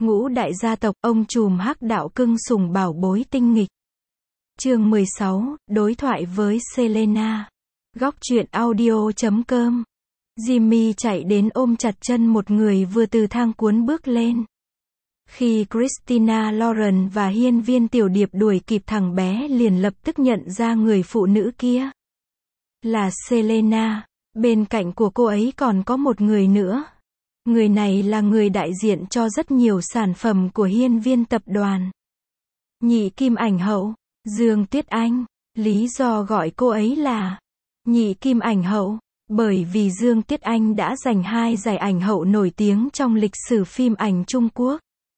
Ngũ đại gia tộc, ông trùm hắc đạo cưng sủng bảo bối tinh nghịch. Chương 16, đối thoại với Selena. Góc truyện audio.com. Jimmy chạy đến ôm chặt chân một người vừa từ thang cuốn bước lên. Khi Christina Lauren và hiên viên tiểu điệp đuổi kịp, thằng bé liền lập tức nhận ra người phụ nữ kia là Selena. Bên cạnh của cô ấy còn có một người nữa. Người này là người đại diện cho rất nhiều sản phẩm của hiên viên tập đoàn. Nhị kim ảnh hậu, Dương Tuyết Anh. Lý do gọi cô ấy là nhị kim ảnh hậu, bởi vì Dương Tuyết Anh đã giành 2 giải ảnh hậu nổi tiếng trong lịch sử phim ảnh Trung Quốc.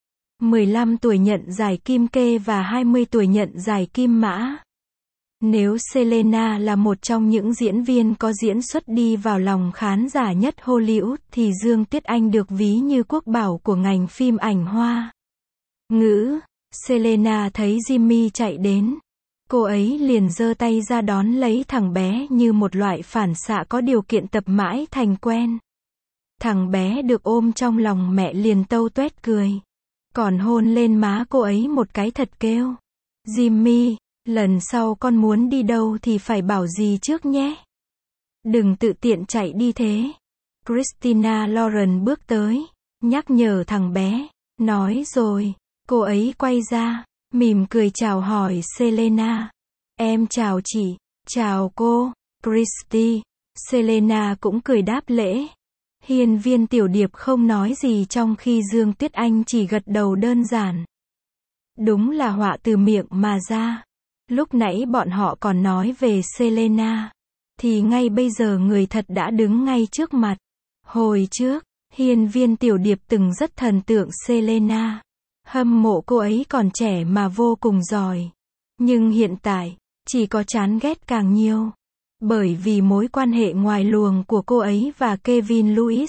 15 tuổi nhận giải Kim Kê và 20 tuổi nhận giải Kim Mã. Nếu Selena là một trong những diễn viên có diễn xuất đi vào lòng khán giả nhất Hollywood, thì Dương Tuyết Anh được ví như quốc bảo của ngành phim ảnh Hoa ngữ. Selena thấy Jimmy chạy đến, cô ấy liền giơ tay ra đón lấy thằng bé như một loại phản xạ có điều kiện tập mãi thành quen. Thằng bé được ôm trong lòng mẹ liền tâu tuét cười, còn hôn lên má cô ấy một cái thật kêu. Jimmy, lần sau con muốn đi đâu thì phải bảo dì trước nhé. Đừng tự tiện chạy đi thế. Christina Lauren bước tới, nhắc nhở thằng bé. Nói rồi, cô ấy quay ra, mỉm cười chào hỏi Selena. Em chào chị. Chào cô, Christy. Selena cũng cười đáp lễ. Hiên viên tiểu điệp không nói gì trong khi Dương Tuyết Anh chỉ gật đầu đơn giản. Đúng là họa từ miệng mà ra. Lúc nãy bọn họ còn nói về Selena, thì ngay bây giờ người thật đã đứng ngay trước mặt. Hồi trước, hiên viên tiểu điệp từng rất thần tượng Selena. Hâm mộ cô ấy còn trẻ mà vô cùng giỏi. Nhưng hiện tại, chỉ có chán ghét càng nhiều. Bởi vì mối quan hệ ngoài luồng của cô ấy và Kevin Lewis.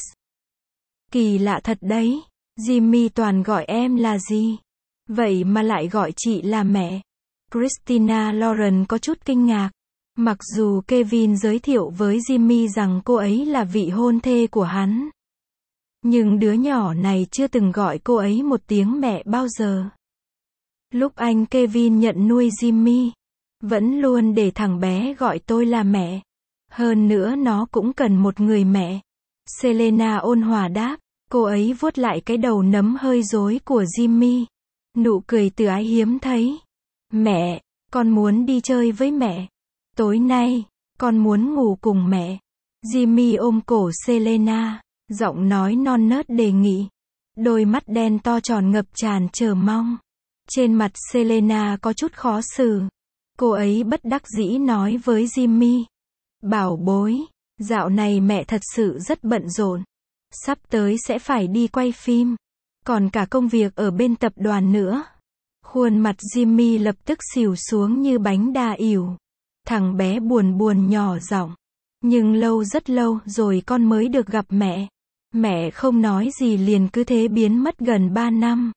Kỳ lạ thật đấy, Jimmy toàn gọi em là gì? Vậy mà lại gọi chị là mẹ. Christina Lauren có chút kinh ngạc. Mặc dù Kevin giới thiệu với Jimmy rằng cô ấy là vị hôn thê của hắn, nhưng đứa nhỏ này chưa từng gọi cô ấy một tiếng mẹ bao giờ. Lúc anh Kevin nhận nuôi Jimmy, vẫn luôn để thằng bé gọi tôi là mẹ. Hơn nữa nó cũng cần một người mẹ. Selena ôn hòa đáp. Cô ấy vuốt lại cái đầu nấm hơi rối của Jimmy. Nụ cười từ ái hiếm thấy. Mẹ, con muốn đi chơi với mẹ. Tối nay, con muốn ngủ cùng mẹ. Jimmy ôm cổ Selena, giọng nói non nớt đề nghị. Đôi mắt đen to tròn ngập tràn chờ mong. Trên mặt Selena có chút khó xử. Cô ấy bất đắc dĩ nói với Jimmy. Bảo bối, dạo này mẹ thật sự rất bận rộn. Sắp tới sẽ phải đi quay phim. Còn cả công việc ở bên tập đoàn nữa. Khuôn mặt Jimmy lập tức xỉu xuống như bánh đa ỉu. Thằng bé buồn buồn nhỏ giọng. Nhưng lâu rất lâu rồi con mới được gặp mẹ. Mẹ không nói gì liền cứ thế biến mất gần 3 năm.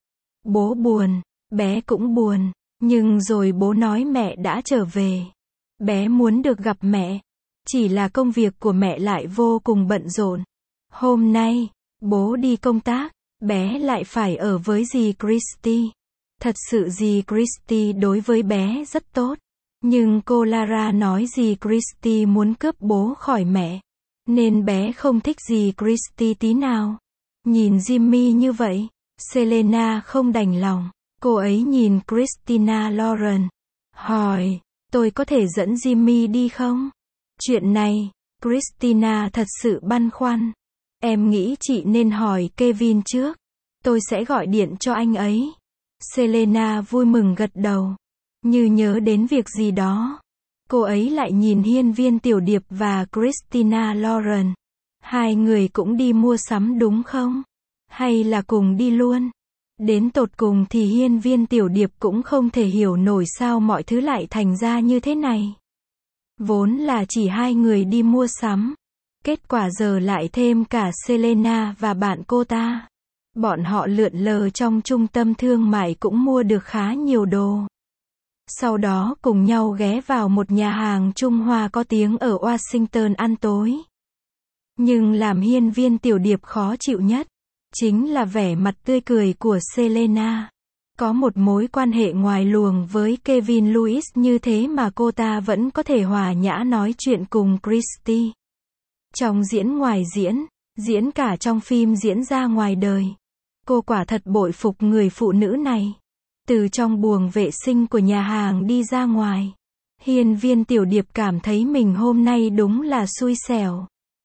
Bố buồn, bé cũng buồn. Nhưng rồi bố nói mẹ đã trở về. Bé muốn được gặp mẹ. Chỉ là công việc của mẹ lại vô cùng bận rộn. Hôm nay, bố đi công tác, bé lại phải ở với dì Christy. Thật sự dì Christy đối với bé rất tốt. Nhưng cô Lara nói dì Christy muốn cướp bố khỏi mẹ. Nên bé không thích dì Christy tí nào. Nhìn Jimmy như vậy, Selena không đành lòng. Cô ấy nhìn Christina Lauren. Hỏi, tôi có thể dẫn Jimmy đi không? Chuyện này, Christina thật sự băn khoăn. Em nghĩ chị nên hỏi Kevin trước. Tôi sẽ gọi điện cho anh ấy. Selena vui mừng gật đầu. Như nhớ đến việc gì đó. Cô ấy lại nhìn hiên viên tiểu điệp và Christina Lauren. Hai người cũng đi mua sắm đúng không? Hay là cùng đi luôn? Đến tột cùng thì hiên viên tiểu điệp cũng không thể hiểu nổi sao mọi thứ lại thành ra như thế này. Vốn là chỉ hai người đi mua sắm. Kết quả giờ lại thêm cả Selena và bạn cô ta. Bọn họ lượn lờ trong trung tâm thương mại cũng mua được khá nhiều đồ. Sau đó cùng nhau ghé vào một nhà hàng Trung Hoa có tiếng ở Washington ăn tối. Nhưng làm hiên viên tiểu điệp khó chịu nhất chính là vẻ mặt tươi cười của Selena. Có một mối quan hệ ngoài luồng với Kevin Lewis như thế mà cô ta vẫn có thể hòa nhã nói chuyện cùng Christy. Trong diễn ngoài diễn, diễn cả trong phim diễn ra ngoài đời. Cô quả thật bội phục người phụ nữ này. Từ trong buồng vệ sinh của nhà hàng đi ra ngoài, Hiên Viên Tiểu Điệp cảm thấy mình hôm nay đúng là xui xẻo.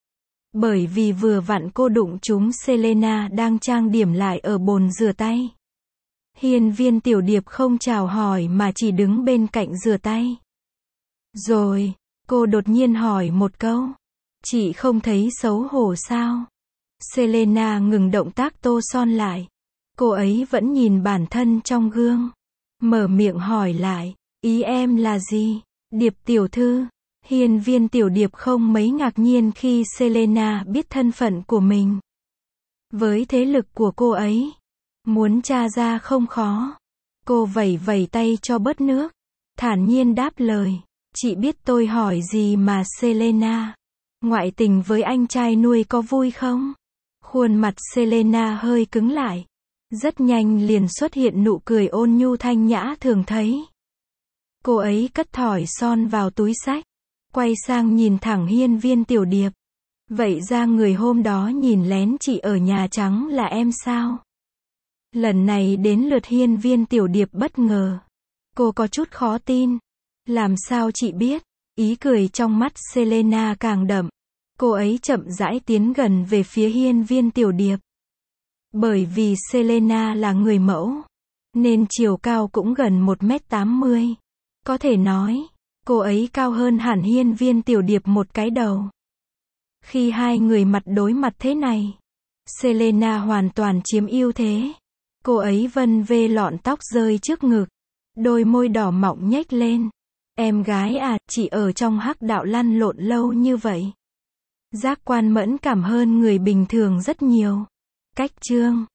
Bởi vì vừa vặn cô đụng trúng Selena đang trang điểm lại ở bồn rửa tay. Hiên Viên Tiểu Điệp không chào hỏi mà chỉ đứng bên cạnh rửa tay. Rồi, cô đột nhiên hỏi một câu. Chị không thấy xấu hổ sao? Selena ngừng động tác tô son lại. Cô ấy vẫn nhìn bản thân trong gương. Mở miệng hỏi lại, ý em là gì? Điệp tiểu thư. Hiên Viên Tiểu Điệp không mấy ngạc nhiên khi Selena biết thân phận của mình. Với thế lực của cô ấy, muốn tra ra không khó. Cô vẩy vẩy tay cho bớt nước. Thản nhiên đáp lời. Chị biết tôi hỏi gì mà Selena. Ngoại tình với anh trai nuôi có vui không? Khuôn mặt Selena hơi cứng lại. Rất nhanh liền xuất hiện nụ cười ôn nhu thanh nhã thường thấy. Cô ấy cất thỏi son vào túi xách. Quay sang nhìn thẳng Hiên Viên Tiểu Điệp. Vậy ra người hôm đó nhìn lén chị ở Nhà Trắng là em sao? Lần này đến lượt Hiên Viên Tiểu Điệp bất ngờ. Cô có chút khó tin. Làm sao chị biết? Ý cười trong mắt Selena càng đậm. Cô ấy chậm rãi tiến gần về phía Hiên Viên Tiểu Điệp. Bởi vì Selena là người mẫu, nên chiều cao cũng gần 1m80. Có thể nói, cô ấy cao hơn hẳn Hiên Viên Tiểu Điệp một cái đầu. Khi hai người mặt đối mặt thế này, Selena hoàn toàn chiếm ưu thế. Cô ấy vân vê lọn tóc rơi trước ngực, đôi môi đỏ mọng nhếch lên. Em gái à, chị ở trong hắc đạo lăn lộn lâu như vậy. Giác quan mẫn cảm hơn người bình thường rất nhiều. Cách chương